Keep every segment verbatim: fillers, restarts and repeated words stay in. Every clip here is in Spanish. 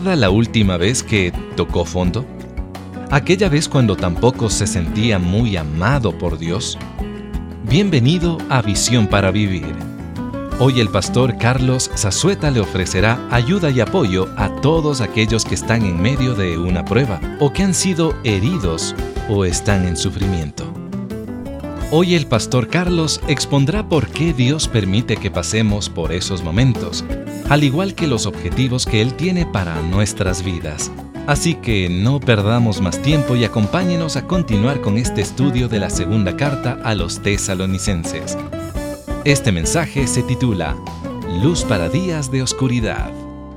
¿Recuerda la última vez que tocó fondo? ¿Aquella vez cuando tampoco se sentía muy amado por Dios? Bienvenido a Visión para Vivir. Hoy el pastor Carlos Zazueta le ofrecerá ayuda y apoyo a todos aquellos que están en medio de una prueba o que han sido heridos o están en sufrimiento. Hoy el pastor Carlos expondrá por qué Dios permite que pasemos por esos momentos, al igual que los objetivos que Él tiene para nuestras vidas. Así que no perdamos más tiempo y acompáñenos a continuar con este estudio de la segunda carta a los tesalonicenses. Este mensaje se titula Luz para días de oscuridad.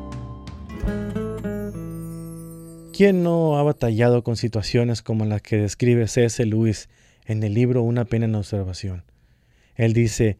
¿Quién no ha batallado con situaciones como las que describe C S Lewis en el libro Una pena en observación? Él dice,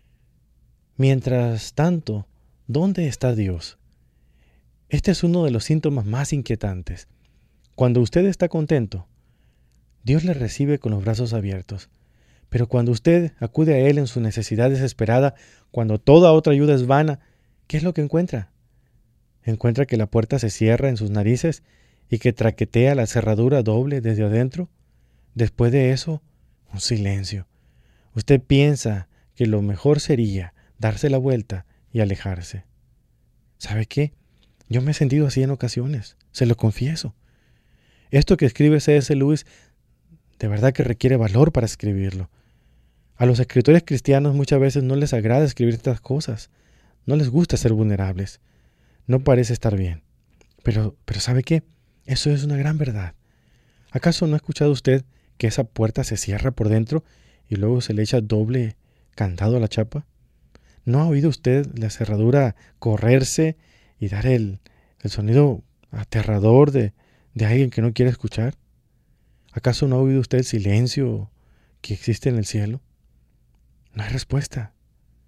mientras tanto, ¿dónde está Dios? Este es uno de los síntomas más inquietantes. Cuando usted está contento, Dios le recibe con los brazos abiertos. Pero cuando usted acude a Él en su necesidad desesperada, cuando toda otra ayuda es vana, ¿qué es lo que encuentra? ¿Encuentra que la puerta se cierra en sus narices y que traquetea la cerradura doble desde adentro? Después de eso, un silencio. Usted piensa que lo mejor sería darse la vuelta y alejarse. ¿Sabe qué? Yo me he sentido así en ocasiones, se lo confieso. Esto que escribe C S Lewis, de verdad que requiere valor para escribirlo. A los escritores cristianos muchas veces no les agrada escribir estas cosas. No les gusta ser vulnerables. No parece estar bien. Pero, pero ¿sabe qué? Eso es una gran verdad. ¿Acaso no ha escuchado usted que esa puerta se cierra por dentro y luego se le echa doble candado a la chapa? ¿No ha oído usted la cerradura correrse y dar el, el sonido aterrador de, de alguien que no quiere escuchar? ¿Acaso no ha oído usted el silencio que existe en el cielo? No hay respuesta.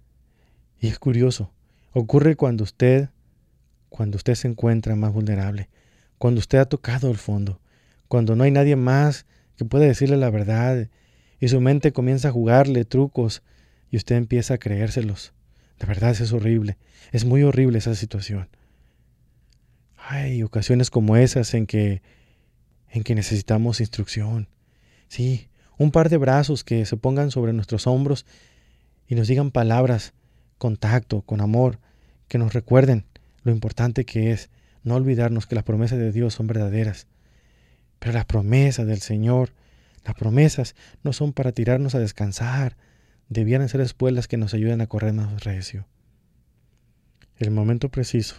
Y es curioso, ocurre cuando usted, cuando usted se encuentra más vulnerable, cuando usted ha tocado el fondo, cuando no hay nadie más que pueda decirle la verdad y su mente comienza a jugarle trucos y usted empieza a creérselos. De verdad es horrible, es muy horrible esa situación. Hay ocasiones como esas en que, en que necesitamos instrucción. Sí, un par de brazos que se pongan sobre nuestros hombros y nos digan palabras con tacto, con amor, que nos recuerden lo importante que es no olvidarnos que las promesas de Dios son verdaderas. Pero las promesas del Señor, las promesas no son para tirarnos a descansar, debieran ser espuelas que nos ayuden a correr más recio. En el momento preciso,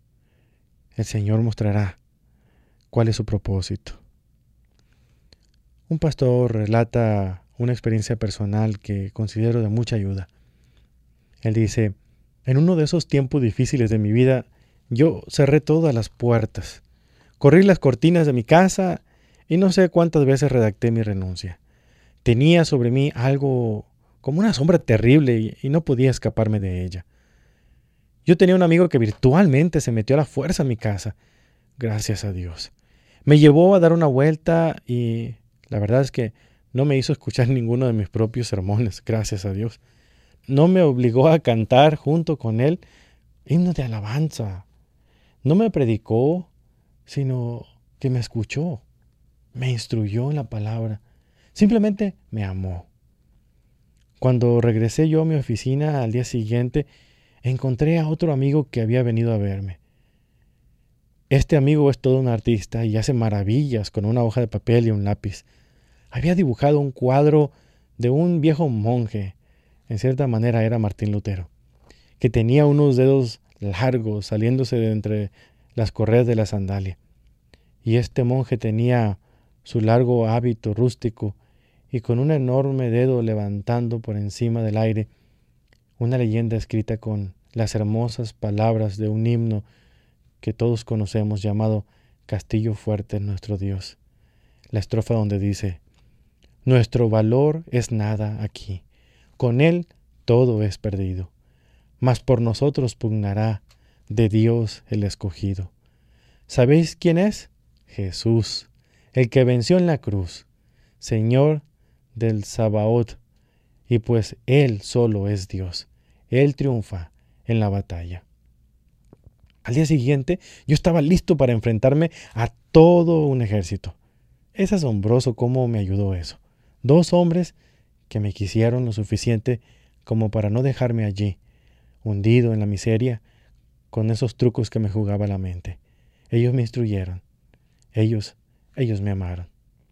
el Señor mostrará cuál es su propósito. Un pastor relata una experiencia personal que considero de mucha ayuda. Él dice, en uno de esos tiempos difíciles de mi vida, yo cerré todas las puertas, corrí las cortinas de mi casa y no sé cuántas veces redacté mi renuncia. Tenía sobre mí algo como una sombra terrible y, y no podía escaparme de ella. Yo tenía un amigo que virtualmente se metió a la fuerza en mi casa. Gracias a Dios. Me llevó a dar una vuelta y la verdad es que no me hizo escuchar ninguno de mis propios sermones, gracias a Dios. No me obligó a cantar junto con él himnos de alabanza. No me predicó, sino que me escuchó. Me instruyó en la palabra. Simplemente me amó. Cuando regresé yo a mi oficina al día siguiente, encontré a otro amigo que había venido a verme. Este amigo es todo un artista y hace maravillas con una hoja de papel y un lápiz. Había dibujado un cuadro de un viejo monje, en cierta manera era Martín Lutero, que tenía unos dedos largos saliéndose de entre las correas de la sandalia. Y este monje tenía su largo hábito rústico y con un enorme dedo levantando por encima del aire una leyenda escrita con las hermosas palabras de un himno que todos conocemos llamado Castillo fuerte es nuestro Dios. La estrofa donde dice, nuestro valor es nada aquí, con él todo es perdido, mas por nosotros pugnará de Dios el escogido. ¿Sabéis quién es? Jesús, el que venció en la cruz, Señor del Sabaoth, y pues Él solo es Dios. Él triunfa en la batalla. Al día siguiente, yo estaba listo para enfrentarme a todo un ejército. Es asombroso cómo me ayudó eso. Dos hombres que me quisieron lo suficiente como para no dejarme allí, hundido en la miseria, con esos trucos que me jugaba la mente. Ellos me instruyeron. Ellos, ellos me amaron.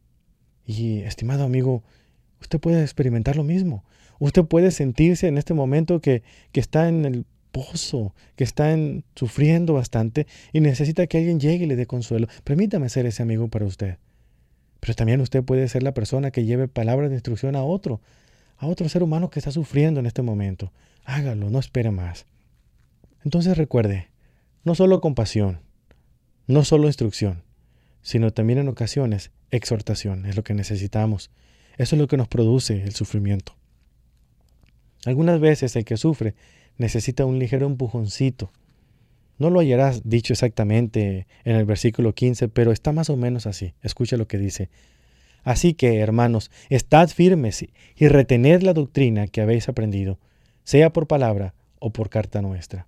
Y, estimado amigo, usted puede experimentar lo mismo. Usted puede sentirse en este momento que, que está en el pozo, que está en, sufriendo bastante y necesita que alguien llegue y le dé consuelo. Permítame ser ese amigo para usted. Pero también usted puede ser la persona que lleve palabras de instrucción a otro, a otro ser humano que está sufriendo en este momento. Hágalo, no espere más. Entonces recuerde, no solo compasión, no solo instrucción, sino también en ocasiones exhortación es lo que necesitamos. Eso es lo que nos produce el sufrimiento. Algunas veces el que sufre necesita un ligero empujoncito. No lo hallarás dicho exactamente en el versículo quince, pero está más o menos así. Escucha lo que dice. Así que, hermanos, estad firmes y retened la doctrina que habéis aprendido, sea por palabra o por carta nuestra.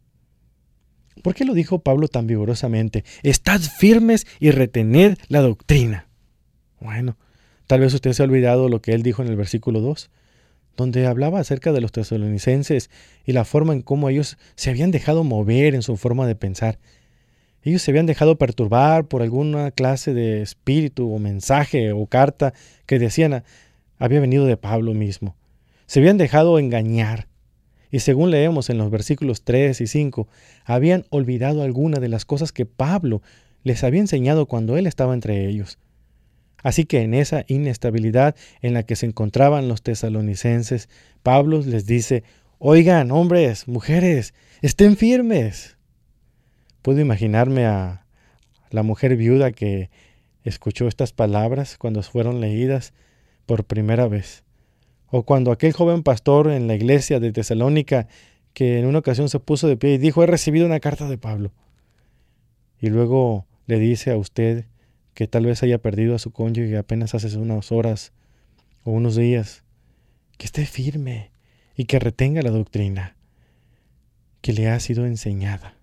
¿Por qué lo dijo Pablo tan vigorosamente? Estad firmes y retened la doctrina. Bueno, tal vez usted se ha olvidado lo que él dijo en el versículo dos, donde hablaba acerca de los tesalonicenses y la forma en cómo ellos se habían dejado mover en su forma de pensar. Ellos se habían dejado perturbar por alguna clase de espíritu o mensaje o carta que decían había venido de Pablo mismo. Se habían dejado engañar. Y según leemos en los versículos tres y cinco, habían olvidado alguna de las cosas que Pablo les había enseñado cuando él estaba entre ellos. Así que en esa inestabilidad en la que se encontraban los tesalonicenses, Pablo les dice, oigan, hombres, mujeres, estén firmes. Puedo imaginarme a la mujer viuda que escuchó estas palabras cuando fueron leídas por primera vez. O cuando aquel joven pastor en la iglesia de Tesalónica que en una ocasión se puso de pie y dijo, he recibido una carta de Pablo. Y luego le dice a usted que tal vez haya perdido a su cónyuge apenas hace unas horas o unos días, que esté firme y que retenga la doctrina que le ha sido enseñada.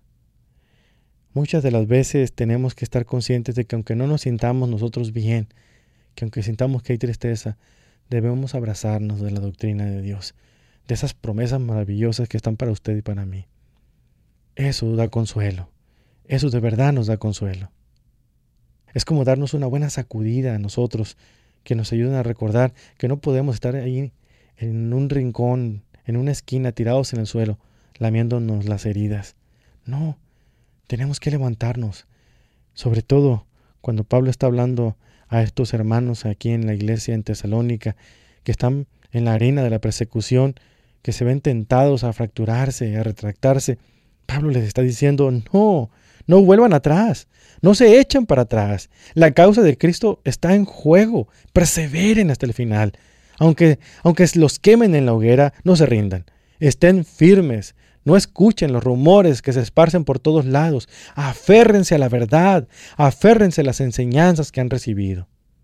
Muchas de las veces tenemos que estar conscientes de que aunque no nos sintamos nosotros bien, que aunque sintamos que hay tristeza, debemos abrazarnos de la doctrina de Dios, de esas promesas maravillosas que están para usted y para mí. Eso da consuelo, eso de verdad nos da consuelo. Es como darnos una buena sacudida a nosotros, que nos ayudan a recordar que no podemos estar ahí en un rincón, en una esquina, tirados en el suelo, lamiéndonos las heridas. No, tenemos que levantarnos, sobre todo cuando Pablo está hablando a estos hermanos aquí en la iglesia en Tesalónica, que están en la arena de la persecución, que se ven tentados a fracturarse, a retractarse. Pablo les está diciendo, no, no vuelvan atrás, no se echen para atrás. La causa de Cristo está en juego, perseveren hasta el final. Aunque, aunque los quemen en la hoguera, no se rindan, estén firmes. No escuchen los rumores que se esparcen por todos lados. Aférrense a la verdad. Aférrense a las enseñanzas que han recibido.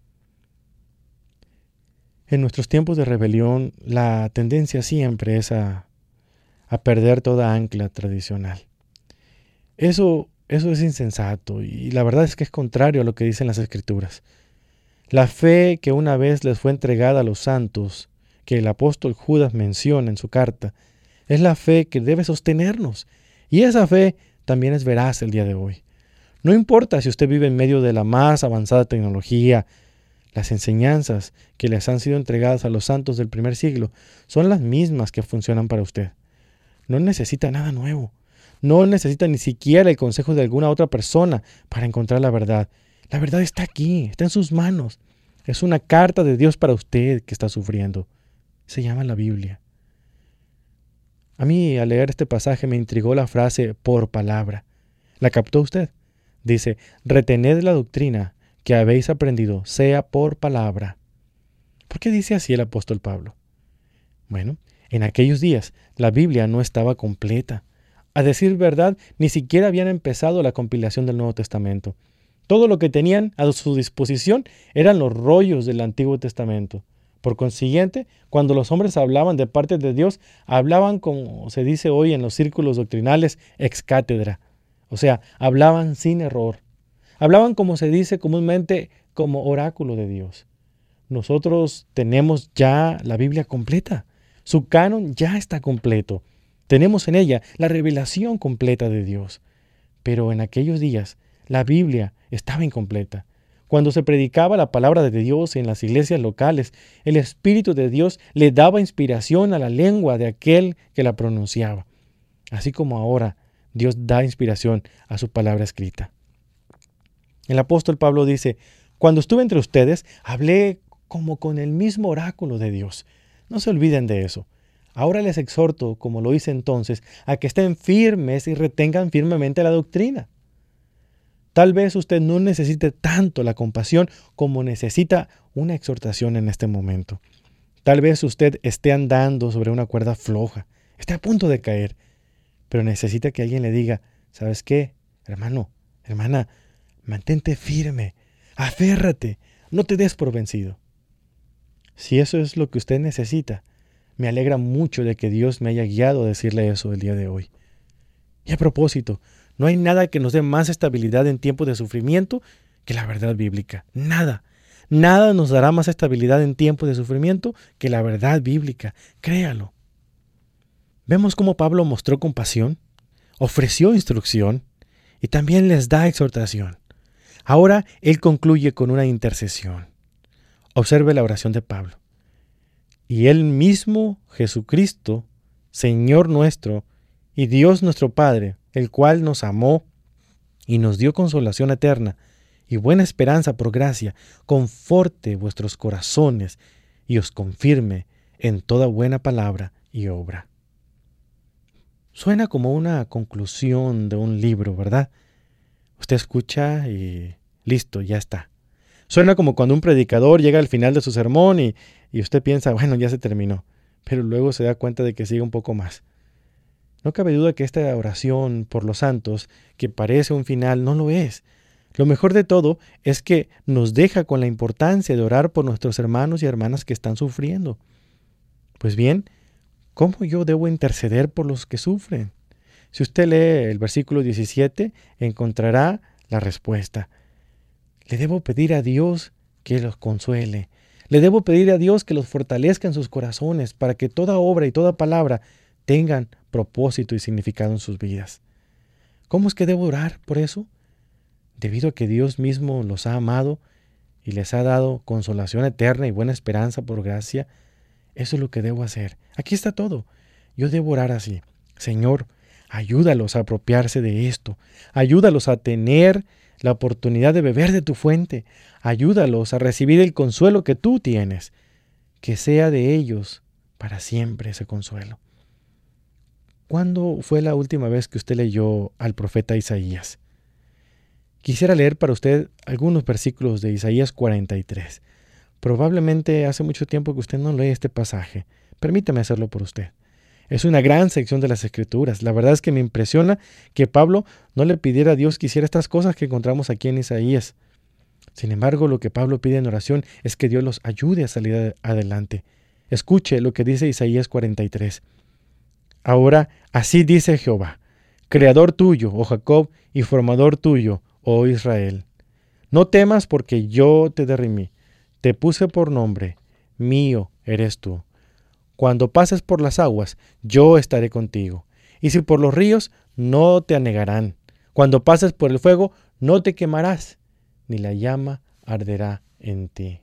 En nuestros tiempos de rebelión, la tendencia siempre es a, a perder toda ancla tradicional. Eso, eso es insensato y la verdad es que es contrario a lo que dicen las Escrituras. La fe que una vez les fue entregada a los santos, que el apóstol Judas menciona en su carta, es la fe que debe sostenernos. Y esa fe también es veraz el día de hoy. No importa si usted vive en medio de la más avanzada tecnología, las enseñanzas que les han sido entregadas a los santos del primer siglo son las mismas que funcionan para usted. No necesita nada nuevo. No necesita ni siquiera el consejo de alguna otra persona para encontrar la verdad. La verdad está aquí, está en sus manos. Es una carta de Dios para usted que está sufriendo. Se llama la Biblia. A mí, al leer este pasaje, me intrigó la frase por palabra. ¿La captó usted? Dice, retened la doctrina que habéis aprendido, sea por palabra. ¿Por qué dice así el apóstol Pablo? Bueno, en aquellos días la Biblia no estaba completa. A decir verdad, ni siquiera habían empezado la compilación del Nuevo Testamento. Todo lo que tenían a su disposición eran los rollos del Antiguo Testamento. Por consiguiente, cuando los hombres hablaban de parte de Dios, hablaban como se dice hoy en los círculos doctrinales, ex cátedra. O sea, hablaban sin error. Hablaban, como se dice comúnmente, como oráculo de Dios. Nosotros tenemos ya la Biblia completa. Su canon ya está completo. Tenemos en ella la revelación completa de Dios. Pero en aquellos días, la Biblia estaba incompleta. Cuando se predicaba la palabra de Dios en las iglesias locales, el Espíritu de Dios le daba inspiración a la lengua de aquel que la pronunciaba. Así como ahora Dios da inspiración a su palabra escrita. El apóstol Pablo dice, cuando estuve entre ustedes, hablé como con el mismo oráculo de Dios. No se olviden de eso. Ahora les exhorto, como lo hice entonces, a que estén firmes y retengan firmemente la doctrina. Tal vez usted no necesite tanto la compasión como necesita una exhortación en este momento. Tal vez usted esté andando sobre una cuerda floja, esté a punto de caer, pero necesita que alguien le diga, ¿sabes qué? Hermano, hermana, mantente firme, aférrate, no te des por vencido. Si eso es lo que usted necesita, me alegra mucho de que Dios me haya guiado a decirle eso el día de hoy. Y a propósito, no hay nada que nos dé más estabilidad en tiempos de sufrimiento que la verdad bíblica. Nada. Nada nos dará más estabilidad en tiempos de sufrimiento que la verdad bíblica. Créalo. Vemos cómo Pablo mostró compasión, ofreció instrucción y también les da exhortación. Ahora él concluye con una intercesión. Observe la oración de Pablo. Y él mismo, Jesucristo, Señor nuestro y Dios nuestro Padre, el cual nos amó y nos dio consolación eterna y buena esperanza por gracia, conforte vuestros corazones y os confirme en toda buena palabra y obra. Suena como una conclusión de un libro, ¿verdad? Usted escucha y listo, ya está. Suena como cuando un predicador llega al final de su sermón y, y usted piensa, bueno, ya se terminó, pero luego se da cuenta de que sigue un poco más. No cabe duda que esta oración por los santos, que parece un final, no lo es. Lo mejor de todo es que nos deja con la importancia de orar por nuestros hermanos y hermanas que están sufriendo. Pues bien, ¿cómo yo debo interceder por los que sufren? Si usted lee el versículo diecisiete, encontrará la respuesta. Le debo pedir a Dios que los consuele. Le debo pedir a Dios que los fortalezca en sus corazones para que toda obra y toda palabra tengan propósito y significado en sus vidas. ¿Cómo es que debo orar por eso? Debido a que Dios mismo los ha amado y les ha dado consolación eterna y buena esperanza por gracia, eso es lo que debo hacer. Aquí está todo. Yo debo orar así. Señor, ayúdalos a apropiarse de esto. Ayúdalos a tener la oportunidad de beber de tu fuente. Ayúdalos a recibir el consuelo que tú tienes. Que sea de ellos para siempre ese consuelo. ¿Cuándo fue la última vez que usted leyó al profeta Isaías? Quisiera leer para usted algunos versículos de Isaías cuarenta y tres. Probablemente hace mucho tiempo que usted no lee este pasaje. Permítame hacerlo por usted. Es una gran sección de las Escrituras. La verdad es que me impresiona que Pablo no le pidiera a Dios que hiciera estas cosas que encontramos aquí en Isaías. Sin embargo, lo que Pablo pide en oración es que Dios los ayude a salir adelante. Escuche lo que dice Isaías cuarenta y tres. Ahora, así dice Jehová, Creador tuyo, oh Jacob, y formador tuyo, oh Israel. No temas porque yo te derrimí, te puse por nombre, mío eres tú. Cuando pases por las aguas, yo estaré contigo. Y si por los ríos, no te anegarán. Cuando pases por el fuego, no te quemarás, ni la llama arderá en ti.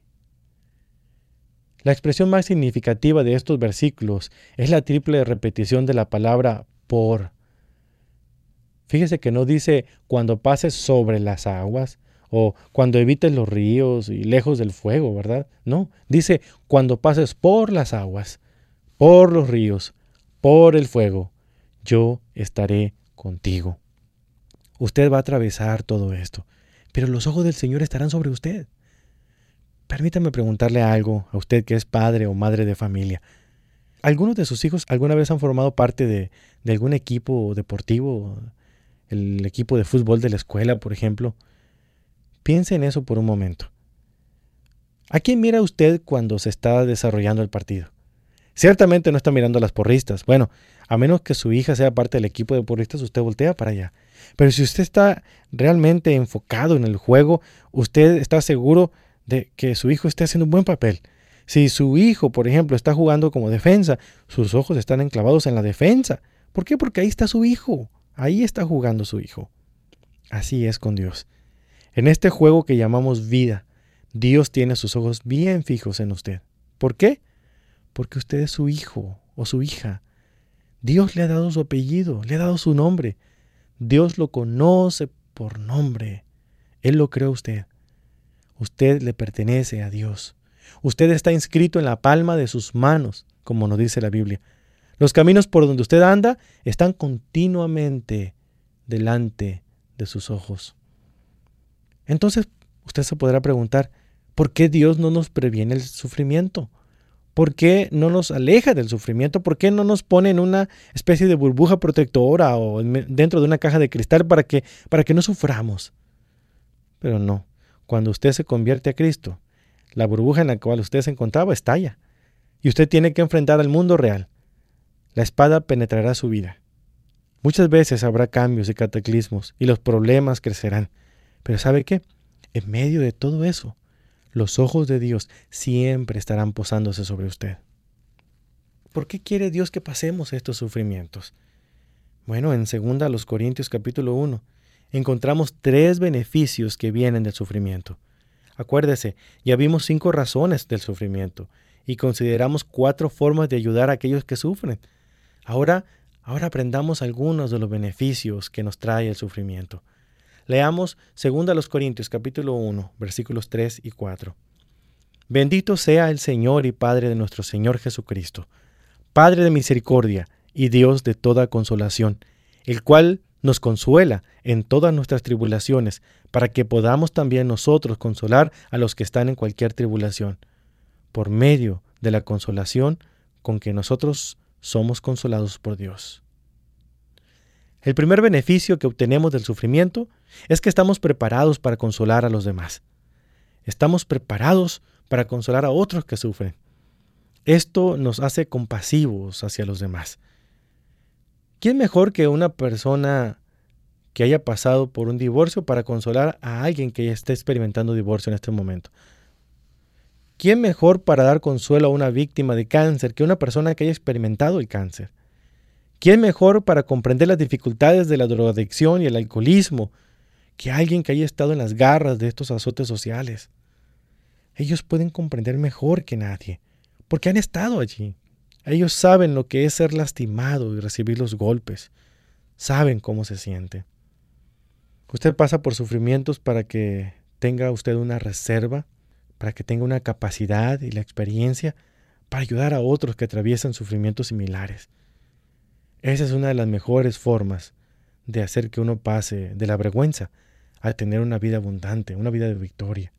La expresión más significativa de estos versículos es la triple repetición de la palabra por. Fíjese que no dice cuando pases sobre las aguas o cuando evites los ríos y lejos del fuego, ¿verdad? No, dice cuando pases por las aguas, por los ríos, por el fuego, yo estaré contigo. Usted va a atravesar todo esto, pero los ojos del Señor estarán sobre usted. Permítame preguntarle algo a usted que es padre o madre de familia. ¿Algunos de sus hijos alguna vez han formado parte de, de algún equipo deportivo? El equipo de fútbol de la escuela, por ejemplo. Piense en eso por un momento. ¿A quién mira usted cuando se está desarrollando el partido? Ciertamente no está mirando a las porristas. Bueno, a menos que su hija sea parte del equipo de porristas, usted voltea para allá. Pero si usted está realmente enfocado en el juego, usted está seguro de que su hijo esté haciendo un buen papel. Si su hijo, por ejemplo, está jugando como defensa, sus ojos están enclavados en la defensa. ¿Por qué? Porque ahí está su hijo. Ahí está jugando su hijo. Así es con Dios. En este juego que llamamos vida, Dios tiene sus ojos bien fijos en usted. ¿Por qué? Porque usted es su hijo o su hija. Dios le ha dado su apellido, le ha dado su nombre. Dios lo conoce por nombre. Él lo creó a usted. Usted le pertenece a Dios. Usted está inscrito en la palma de sus manos, como nos dice la Biblia. Los caminos por donde usted anda están continuamente delante de sus ojos. Entonces, usted se podrá preguntar, ¿por qué Dios no nos previene el sufrimiento? ¿Por qué no nos aleja del sufrimiento? ¿Por qué no nos pone en una especie de burbuja protectora o dentro de una caja de cristal para que, para que no suframos? Pero no, cuando usted se convierte a Cristo, la burbuja en la cual usted se encontraba estalla y usted tiene que enfrentar al mundo real. La espada penetrará su vida. Muchas veces habrá cambios y cataclismos y los problemas crecerán. Pero ¿sabe qué? En medio de todo eso, los ojos de Dios siempre estarán posándose sobre usted. ¿Por qué quiere Dios que pasemos estos sufrimientos? Bueno, en segunda los Corintios capítulo uno, encontramos tres beneficios que vienen del sufrimiento. Acuérdese, ya vimos cinco razones del sufrimiento y consideramos cuatro formas de ayudar a aquellos que sufren. Ahora, ahora aprendamos algunos de los beneficios que nos trae el sufrimiento. Leamos segunda los Corintios capítulo uno, versículos tres y cuatro. Bendito sea el Señor y Padre de nuestro Señor Jesucristo, Padre de misericordia y Dios de toda consolación, el cual nos consuela en todas nuestras tribulaciones, para que podamos también nosotros consolar a los que están en cualquier tribulación, por medio de la consolación con que nosotros somos consolados por Dios. El primer beneficio que obtenemos del sufrimiento es que estamos preparados para consolar a los demás. Estamos preparados para consolar a otros que sufren. Esto nos hace compasivos hacia los demás. ¿Quién mejor que una persona que haya pasado por un divorcio para consolar a alguien que esté experimentando divorcio en este momento? ¿Quién mejor para dar consuelo a una víctima de cáncer que una persona que haya experimentado el cáncer? ¿Quién mejor para comprender las dificultades de la drogadicción y el alcoholismo que alguien que haya estado en las garras de estos azotes sociales? Ellos pueden comprender mejor que nadie, porque han estado allí. Ellos saben lo que es ser lastimado y recibir los golpes. Saben cómo se siente. Usted pasa por sufrimientos para que tenga usted una reserva, para que tenga una capacidad y la experiencia para ayudar a otros que atraviesan sufrimientos similares. Esa es una de las mejores formas de hacer que uno pase de la vergüenza a tener una vida abundante, una vida de victoria.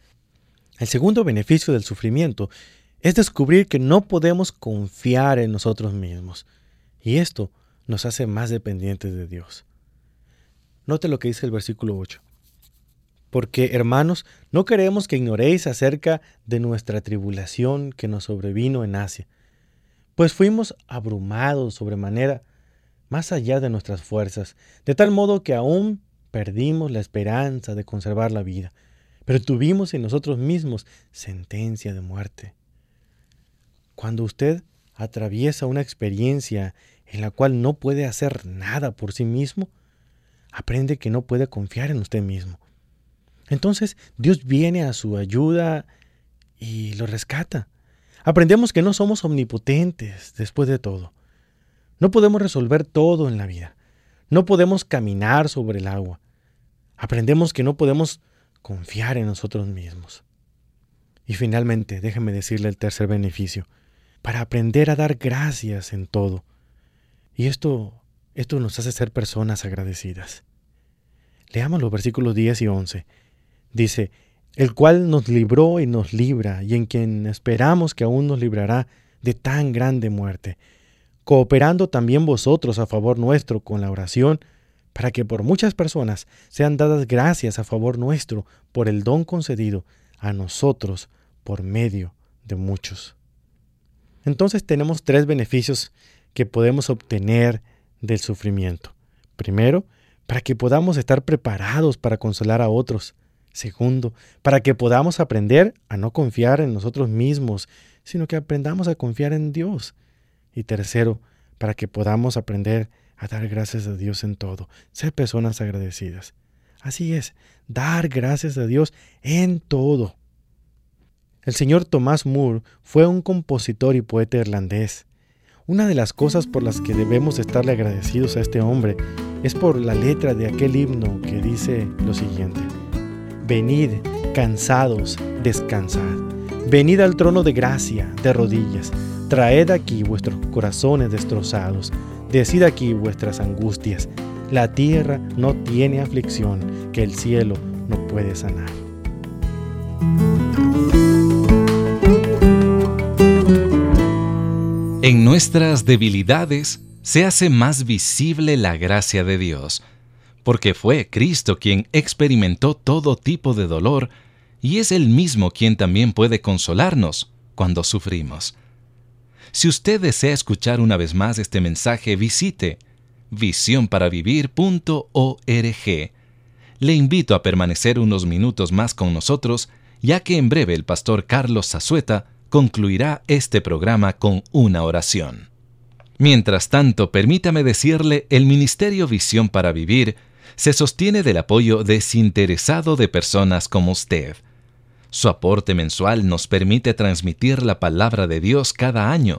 El segundo beneficio del sufrimiento es descubrir que no podemos confiar en nosotros mismos. Y esto nos hace más dependientes de Dios. Note lo que dice el versículo ocho. Porque, hermanos, no queremos que ignoréis acerca de nuestra tribulación que nos sobrevino en Asia, pues fuimos abrumados sobremanera, más allá de nuestras fuerzas, de tal modo que aún perdimos la esperanza de conservar la vida, pero tuvimos en nosotros mismos sentencia de muerte. Cuando usted atraviesa una experiencia en la cual no puede hacer nada por sí mismo, aprende que no puede confiar en usted mismo. Entonces Dios viene a su ayuda y lo rescata. Aprendemos que no somos omnipotentes después de todo. No podemos resolver todo en la vida. No podemos caminar sobre el agua. Aprendemos que no podemos confiar en nosotros mismos. Y finalmente, déjeme decirle el tercer beneficio. Para aprender a dar gracias en todo. Y esto, esto nos hace ser personas agradecidas. Leamos los versículos diez y once. Dice, el cual nos libró y nos libra, y en quien esperamos que aún nos librará de tan grande muerte, cooperando también vosotros a favor nuestro con la oración, para que por muchas personas sean dadas gracias a favor nuestro por el don concedido a nosotros por medio de muchos. Entonces tenemos tres beneficios que podemos obtener del sufrimiento. Primero, para que podamos estar preparados para consolar a otros. Segundo, para que podamos aprender a no confiar en nosotros mismos, sino que aprendamos a confiar en Dios. Y tercero, para que podamos aprender a dar gracias a Dios en todo, ser personas agradecidas. Así es, dar gracias a Dios en todo. El señor Thomas Moore fue un compositor y poeta irlandés. Una de las cosas por las que debemos estarle agradecidos a este hombre es por la letra de aquel himno que dice lo siguiente: venid, cansados, descansad. Venid al trono de gracia, de rodillas. Traed aquí vuestros corazones destrozados. Decid aquí vuestras angustias. La tierra no tiene aflicción que el cielo no puede sanar. En nuestras debilidades se hace más visible la gracia de Dios, porque fue Cristo quien experimentó todo tipo de dolor y es Él mismo quien también puede consolarnos cuando sufrimos. Si usted desea escuchar una vez más este mensaje, visite visión para vivir punto org. Le invito a permanecer unos minutos más con nosotros, ya que en breve el pastor Carlos Zazueta concluirá este programa con una oración. Mientras tanto, permítame decirle, el Ministerio Visión para Vivir se sostiene del apoyo desinteresado de personas como usted. Su aporte mensual nos permite transmitir la palabra de Dios cada año.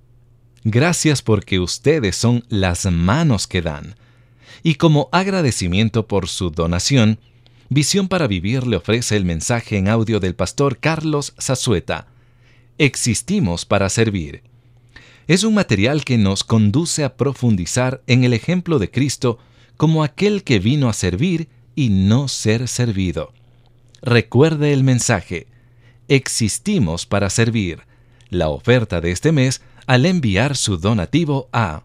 Gracias porque ustedes son las manos que dan. Y como agradecimiento por su donación, Visión para Vivir le ofrece el mensaje en audio del pastor Carlos Zazueta. Existimos para servir. Es un material que nos conduce a profundizar en el ejemplo de Cristo como aquel que vino a servir y no ser servido. Recuerde el mensaje. Existimos para servir. La oferta de este mes al enviar su donativo a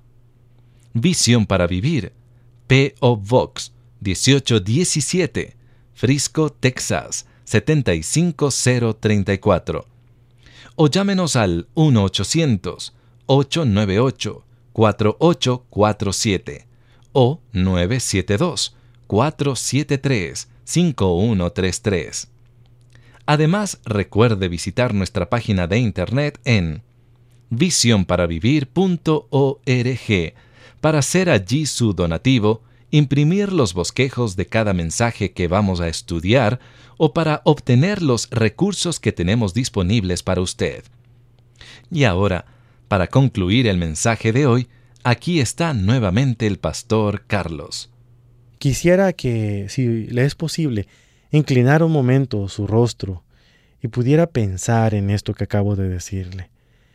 Visión para Vivir, P O Box dieciocho diecisiete, Frisco, Texas setenta y cinco cero treinta y cuatro. O llámenos al uno ochocientos, ocho nueve ocho, cuatro ocho cuatro siete o nueve siete dos, cuatro siete tres, cinco uno tres tres. Además, recuerde visitar nuestra página de internet en visión para vivir punto org para hacer allí su donativo, imprimir los bosquejos de cada mensaje que vamos a estudiar o para obtener los recursos que tenemos disponibles para usted. Y ahora, para concluir el mensaje de hoy, aquí está nuevamente el pastor Carlos. Quisiera que, si le es posible, inclinara un momento su rostro y pudiera pensar en esto que acabo de decirle.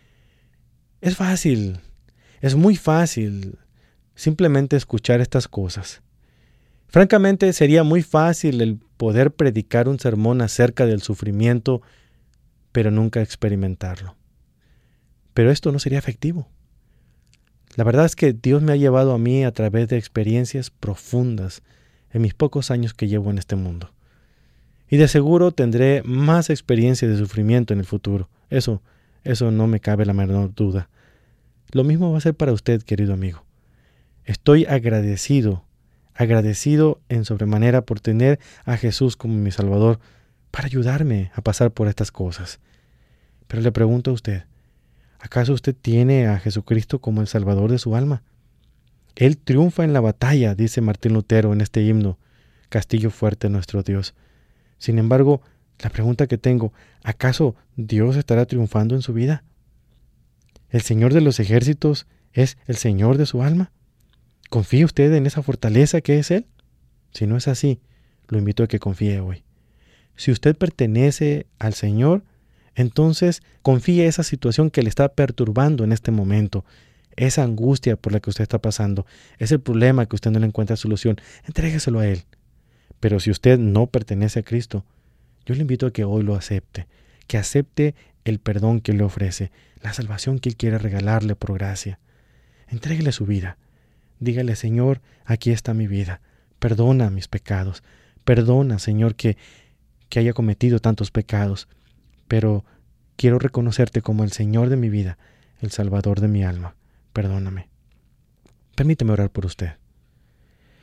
Es fácil, es muy fácil simplemente escuchar estas cosas. Francamente, sería muy fácil el poder predicar un sermón acerca del sufrimiento, pero nunca experimentarlo. Pero esto no sería efectivo. La verdad es que Dios me ha llevado a mí a través de experiencias profundas en mis pocos años que llevo en este mundo. Y de seguro tendré más experiencias de sufrimiento en el futuro. Eso, eso no me cabe la menor duda. Lo mismo va a ser para usted, querido amigo. Estoy agradecido, agradecido en sobremanera por tener a Jesús como mi Salvador para ayudarme a pasar por estas cosas. Pero le pregunto a usted, ¿acaso usted tiene a Jesucristo como el Salvador de su alma? Él triunfa en la batalla, dice Martín Lutero en este himno, Castillo fuerte nuestro Dios. Sin embargo, la pregunta que tengo, ¿acaso Dios estará triunfando en su vida? ¿El Señor de los ejércitos es el Señor de su alma? ¿Confía usted en esa fortaleza que es Él? Si no es así, lo invito a que confíe hoy. Si usted pertenece al Señor, entonces confíe esa situación que le está perturbando en este momento, esa angustia por la que usted está pasando, ese problema que usted no le encuentra solución, entrégueselo a Él. Pero si usted no pertenece a Cristo, yo le invito a que hoy lo acepte, que acepte el perdón que Él le ofrece, la salvación que Él quiere regalarle por gracia. Entréguele su vida. Dígale, Señor, aquí está mi vida. Perdona mis pecados. Perdona, Señor, que, que haya cometido tantos pecados. Pero quiero reconocerte como el Señor de mi vida, el Salvador de mi alma. Perdóname. Permíteme orar por usted.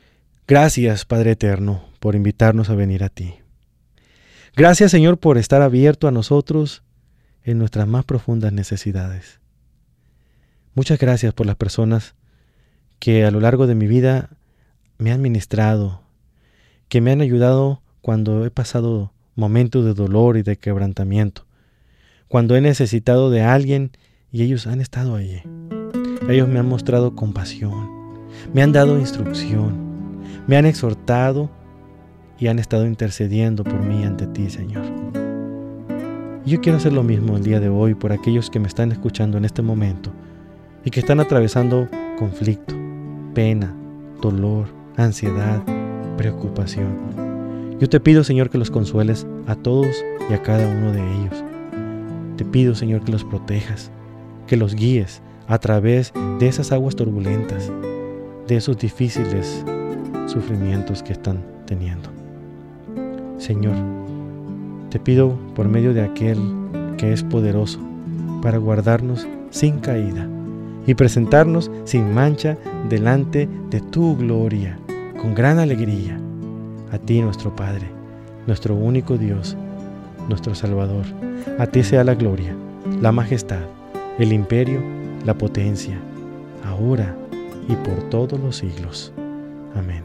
Gracias, Padre Eterno, por invitarnos a venir a ti. Gracias, Señor, por estar abierto a nosotros en nuestras más profundas necesidades. Muchas gracias por las personas que a lo largo de mi vida me han ministrado, que me han ayudado cuando he pasado momentos de dolor y de quebrantamiento, cuando he necesitado de alguien y ellos han estado allí. Ellos me han mostrado compasión, me han dado instrucción, me han exhortado y han estado intercediendo por mí ante ti, Señor. Yo quiero hacer lo mismo el día de hoy por aquellos que me están escuchando en este momento y que están atravesando conflicto, pena, dolor, ansiedad, preocupación. Yo te pido, Señor, que los consueles a todos y a cada uno de ellos. Te pido, Señor, que los protejas, que los guíes a través de esas aguas turbulentas, de esos difíciles sufrimientos que están teniendo. Señor, te pido por medio de aquel que es poderoso para guardarnos sin caída y presentarnos sin mancha delante de tu gloria, con gran alegría. A ti, nuestro Padre, nuestro único Dios, nuestro Salvador. A ti sea la gloria, la majestad, el imperio, la potencia, ahora y por todos los siglos. Amén.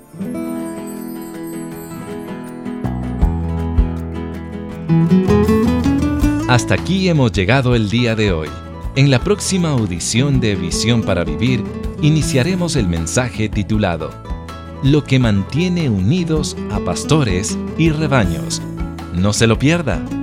Hasta aquí hemos llegado el día de hoy. En la próxima audición de Visión para Vivir, iniciaremos el mensaje titulado Lo que mantiene unidos a pastores y rebaños. No se lo pierda.